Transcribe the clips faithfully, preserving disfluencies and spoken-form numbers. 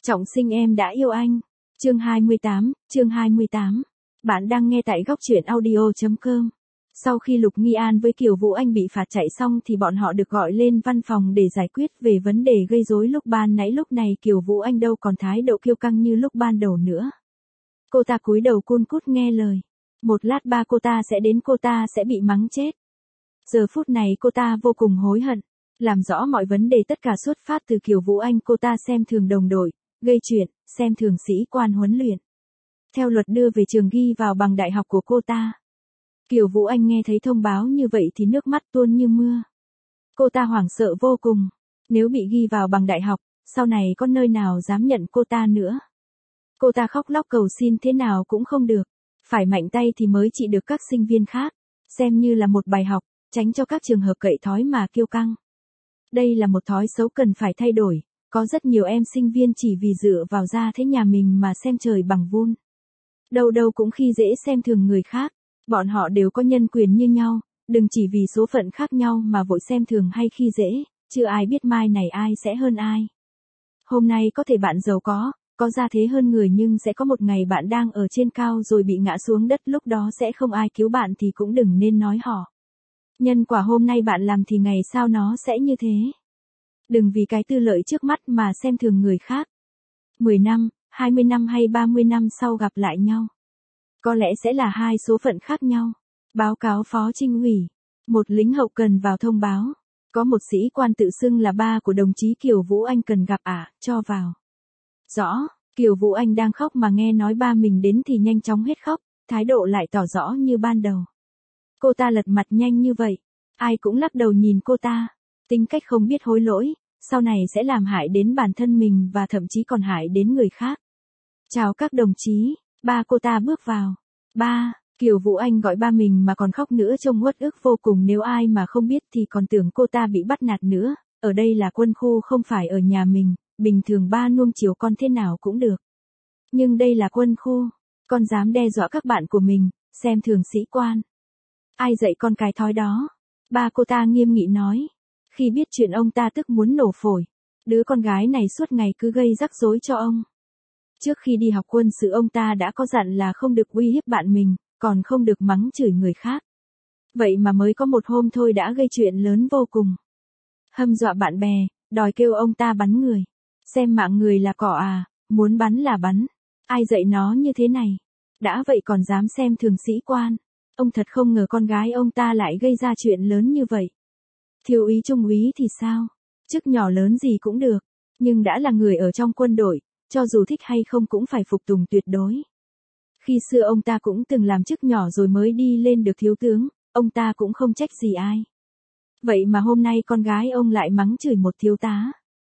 Trọng sinh em đã yêu anh. Chương hai mươi tám, chương hai mươi tám. Bạn đang nghe tại góc truyện audio chấm com. Sau khi Lục Nghi An với Kiều Vũ Anh bị phạt chạy xong thì bọn họ được gọi lên văn phòng để giải quyết về vấn đề gây rối lúc ban nãy. Lúc này Kiều Vũ Anh đâu còn thái độ kiêu căng như lúc ban đầu nữa. Cô ta cúi đầu cun cút nghe lời. Một lát ba cô ta sẽ đến, cô ta sẽ bị mắng chết. Giờ phút này cô ta vô cùng hối hận. Làm rõ mọi vấn đề tất cả xuất phát từ Kiều Vũ Anh. Cô ta xem thường đồng đội, gây chuyện, xem thường sĩ quan huấn luyện. Theo luật đưa về trường ghi vào bằng đại học của cô ta. Kiều Vũ Anh nghe thấy thông báo như vậy thì nước mắt tuôn như mưa. Cô ta hoảng sợ vô cùng. Nếu bị ghi vào bằng đại học, sau này có nơi nào dám nhận cô ta nữa. Cô ta khóc lóc cầu xin thế nào cũng không được. Phải mạnh tay thì mới trị được các sinh viên khác. Xem như là một bài học, tránh cho các trường hợp cậy thói mà kiêu căng. Đây là một thói xấu cần phải thay đổi. Có rất nhiều em sinh viên chỉ vì dựa vào gia thế nhà mình mà xem trời bằng vun. Đâu đâu cũng khi dễ xem thường người khác. Bọn họ đều có nhân quyền như nhau, đừng chỉ vì số phận khác nhau mà vội xem thường hay khi dễ, chưa ai biết mai này ai sẽ hơn ai. Hôm nay có thể bạn giàu có, có gia thế hơn người, nhưng sẽ có một ngày bạn đang ở trên cao rồi bị ngã xuống đất, lúc đó sẽ không ai cứu bạn thì cũng đừng nên nói họ. Nhân quả hôm nay bạn làm thì ngày sau nó sẽ như thế. Đừng vì cái tư lợi trước mắt mà xem thường người khác. mười năm, hai mươi năm hay ba mươi năm sau gặp lại nhau. Có lẽ sẽ là hai số phận khác nhau. Báo cáo Phó Trinh ủy. Một lính hậu cần vào thông báo. Có một sĩ quan tự xưng là ba của đồng chí Kiều Vũ Anh cần gặp ạ, à, cho vào. Rõ, Kiều Vũ Anh đang khóc mà nghe nói ba mình đến thì nhanh chóng hết khóc, thái độ lại tỏ rõ như ban đầu. Cô ta lật mặt nhanh như vậy. Ai cũng lắc đầu nhìn cô ta. Tính cách không biết hối lỗi, sau này sẽ làm hại đến bản thân mình và thậm chí còn hại đến người khác. Chào các đồng chí. Ba cô ta bước vào. Ba, Kiều Vũ Anh gọi ba mình mà còn khóc nữa trông uất ức vô cùng, nếu ai mà không biết thì còn tưởng cô ta bị bắt nạt nữa. Ở đây là quân khu không phải ở nhà mình, bình thường ba nuông chiều con thế nào cũng được. Nhưng đây là quân khu, con dám đe dọa các bạn của mình, xem thường sĩ quan. Ai dạy con cái thói đó? Ba cô ta nghiêm nghị nói. Khi biết chuyện ông ta tức muốn nổ phổi. Đứa con gái này suốt ngày cứ gây rắc rối cho ông. Trước khi đi học quân sự ông ta đã có dặn là không được uy hiếp bạn mình, còn không được mắng chửi người khác. Vậy mà mới có một hôm thôi đã gây chuyện lớn vô cùng. Hâm dọa bạn bè, đòi kêu ông ta bắn người. Xem mạng người là cỏ à, muốn bắn là bắn. Ai dạy nó như thế này? Đã vậy còn dám xem thường sĩ quan. Ông thật không ngờ con gái ông ta lại gây ra chuyện lớn như vậy. Thiếu úy trung úy thì sao? Chức nhỏ lớn gì cũng được. Nhưng đã là người ở trong quân đội, cho dù thích hay không cũng phải phục tùng tuyệt đối. Khi xưa ông ta cũng từng làm chức nhỏ rồi mới đi lên được thiếu tướng, ông ta cũng không trách gì ai. Vậy mà hôm nay con gái ông lại mắng chửi một thiếu tá.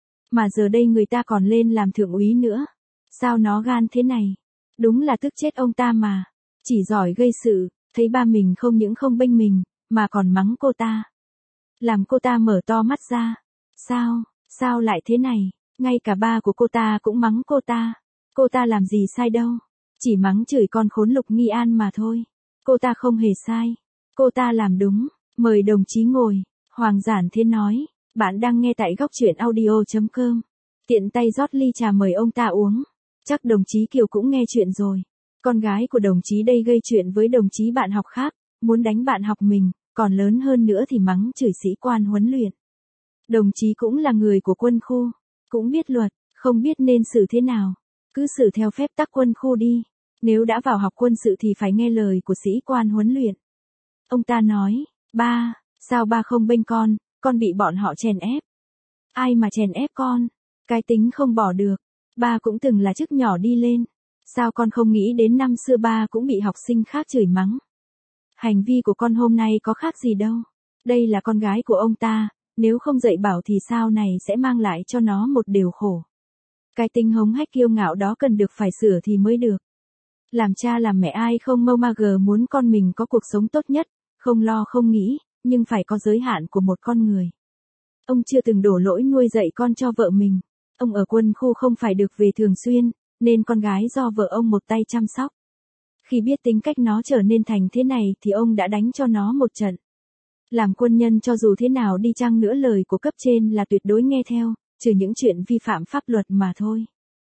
Mà giờ đây người ta còn lên làm thượng úy nữa. Sao nó gan thế này? Đúng là tức chết ông ta mà. Chỉ giỏi gây sự, thấy ba mình không những không bênh mình, mà còn mắng cô ta. Làm cô ta mở to mắt ra. Sao, sao lại thế này? Ngay cả ba của cô ta cũng mắng cô ta. Cô ta làm gì sai đâu. Chỉ mắng chửi con khốn Lục Nghi An mà thôi. Cô ta không hề sai. Cô ta làm đúng. Mời đồng chí ngồi. Hoàng Giản Thế nói. Bạn đang nghe tại góc truyện audio chấm com. Tiện tay rót ly trà mời ông ta uống. Chắc đồng chí Kiều cũng nghe chuyện rồi. Con gái của đồng chí đây gây chuyện với đồng chí bạn học khác. Muốn đánh bạn học mình. Còn lớn hơn nữa thì mắng chửi sĩ quan huấn luyện. Đồng chí cũng là người của quân khu. Cũng biết luật, không biết nên xử thế nào. Cứ xử theo phép tắc quân khu đi. Nếu đã vào học quân sự thì phải nghe lời của sĩ quan huấn luyện. Ông ta nói, ba, sao ba không bênh con, con bị bọn họ chèn ép. Ai mà chèn ép con, cái tính không bỏ được. Ba cũng từng là chức nhỏ đi lên. Sao con không nghĩ đến năm xưa ba cũng bị học sinh khác chửi mắng. Hành vi của con hôm nay có khác gì đâu. Đây là con gái của ông ta. Nếu không dạy bảo thì sau này sẽ mang lại cho nó một điều khổ. Cái tính hống hách kiêu ngạo đó cần được phải sửa thì mới được. Làm cha làm mẹ ai không mâu ma gờ muốn con mình có cuộc sống tốt nhất, không lo không nghĩ, nhưng phải có giới hạn của một con người. Ông chưa từng đổ lỗi nuôi dạy con cho vợ mình. Ông ở quân khu không phải được về thường xuyên, nên con gái do vợ ông một tay chăm sóc. Khi biết tính cách nó trở nên thành thế này thì ông đã đánh cho nó một trận. Làm quân nhân cho dù thế nào đi chăng nữa lời của cấp trên là tuyệt đối nghe theo, trừ những chuyện vi phạm pháp luật mà thôi.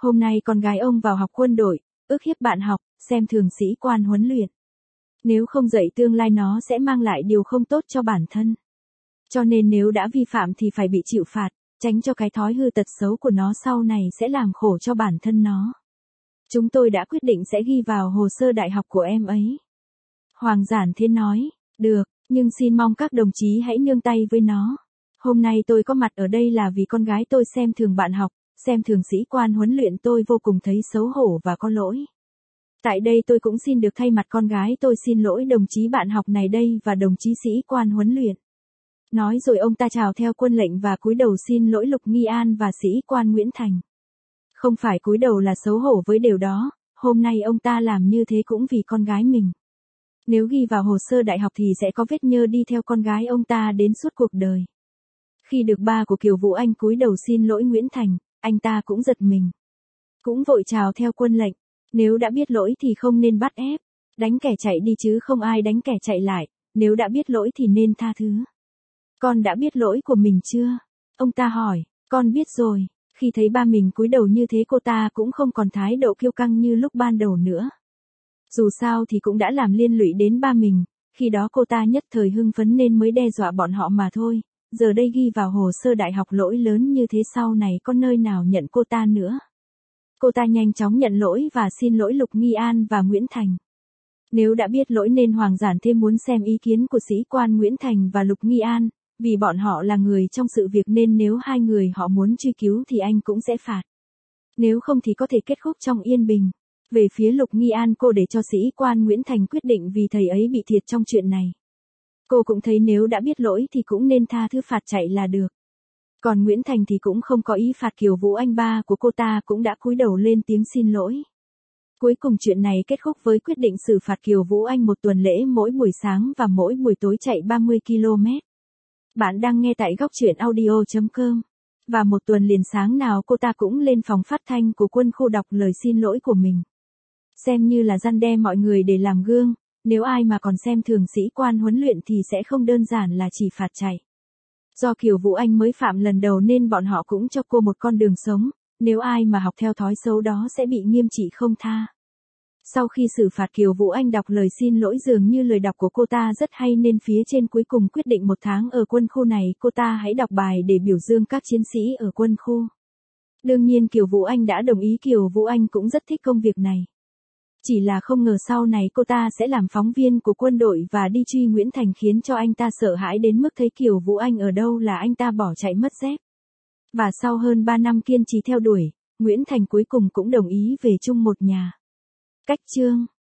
Hôm nay con gái ông vào học quân đội, ức hiếp bạn học, xem thường sĩ quan huấn luyện. Nếu không dạy tương lai nó sẽ mang lại điều không tốt cho bản thân. Cho nên nếu đã vi phạm thì phải bị chịu phạt, tránh cho cái thói hư tật xấu của nó sau này sẽ làm khổ cho bản thân nó. Chúng tôi đã quyết định sẽ ghi vào hồ sơ đại học của em ấy. Hoàng Giản Thiên nói, được, nhưng xin mong các đồng chí hãy nương tay với nó. Hôm nay tôi có mặt ở đây là vì con gái tôi xem thường bạn học, xem thường sĩ quan huấn luyện, tôi vô cùng thấy xấu hổ và có lỗi. Tại đây tôi cũng xin được thay mặt con gái tôi xin lỗi đồng chí bạn học này đây và đồng chí sĩ quan huấn luyện. Nói rồi ông ta chào theo quân lệnh và cúi đầu xin lỗi Lục Nghi An và sĩ quan Nguyễn Thành. Không phải cúi đầu là xấu hổ với điều đó, hôm nay ông ta làm như thế cũng vì con gái mình. Nếu ghi vào hồ sơ đại học thì sẽ có vết nhơ đi theo con gái ông ta đến suốt cuộc đời. Khi được ba của Kiều Vũ Anh cúi đầu xin lỗi Nguyễn Thành, anh ta cũng giật mình. Cũng vội chào theo quân lệnh, nếu đã biết lỗi thì không nên bắt ép, đánh kẻ chạy đi chứ không ai đánh kẻ chạy lại, nếu đã biết lỗi thì nên tha thứ. Con đã biết lỗi của mình chưa? Ông ta hỏi, con biết rồi. Khi thấy ba mình cúi đầu như thế cô ta cũng không còn thái độ kiêu căng như lúc ban đầu nữa. Dù sao thì cũng đã làm liên lụy đến ba mình, khi đó cô ta nhất thời hưng phấn nên mới đe dọa bọn họ mà thôi, giờ đây ghi vào hồ sơ đại học lỗi lớn như thế sau này có nơi nào nhận cô ta nữa. Cô ta nhanh chóng nhận lỗi và xin lỗi Lục Nghi An và Nguyễn Thành. Nếu đã biết lỗi nên Hoàng Giản thêm muốn xem ý kiến của sĩ quan Nguyễn Thành và Lục Nghi An, vì bọn họ là người trong sự việc nên nếu hai người họ muốn truy cứu thì anh cũng sẽ phạt. Nếu không thì có thể kết thúc trong yên bình. Về phía Lục Nghi An cô để cho sĩ quan Nguyễn Thành quyết định vì thầy ấy bị thiệt trong chuyện này. Cô cũng thấy nếu đã biết lỗi thì cũng nên tha thứ phạt chạy là được. Còn Nguyễn Thành thì cũng không có ý phạt Kiều Vũ Anh, ba của cô ta cũng đã cúi đầu lên tiếng xin lỗi. Cuối cùng chuyện này kết thúc với quyết định xử phạt Kiều Vũ Anh một tuần lễ mỗi buổi sáng và mỗi buổi tối chạy ba mươi ki lô mét. Bạn đang nghe tại góc truyện audio chấm com. Và một tuần liền sáng nào cô ta cũng lên phòng phát thanh của quân khu đọc lời xin lỗi của mình. Xem như là răn đe mọi người để làm gương, nếu ai mà còn xem thường sĩ quan huấn luyện thì sẽ không đơn giản là chỉ phạt chạy. Do Kiều Vũ Anh mới phạm lần đầu nên bọn họ cũng cho cô một con đường sống, nếu ai mà học theo thói xấu đó sẽ bị nghiêm trị không tha. Sau khi xử phạt Kiều Vũ Anh đọc lời xin lỗi dường như lời đọc của cô ta rất hay nên phía trên cuối cùng quyết định một tháng ở quân khu này cô ta hãy đọc bài để biểu dương các chiến sĩ ở quân khu. Đương nhiên Kiều Vũ Anh đã đồng ý, Kiều Vũ Anh cũng rất thích công việc này. Chỉ là không ngờ sau này cô ta sẽ làm phóng viên của quân đội và đi truy Nguyễn Thành khiến cho anh ta sợ hãi đến mức thấy Kiều Vũ Anh ở đâu là anh ta bỏ chạy mất dép. Và sau hơn ba năm kiên trì theo đuổi, Nguyễn Thành cuối cùng cũng đồng ý về chung một nhà. Cách chương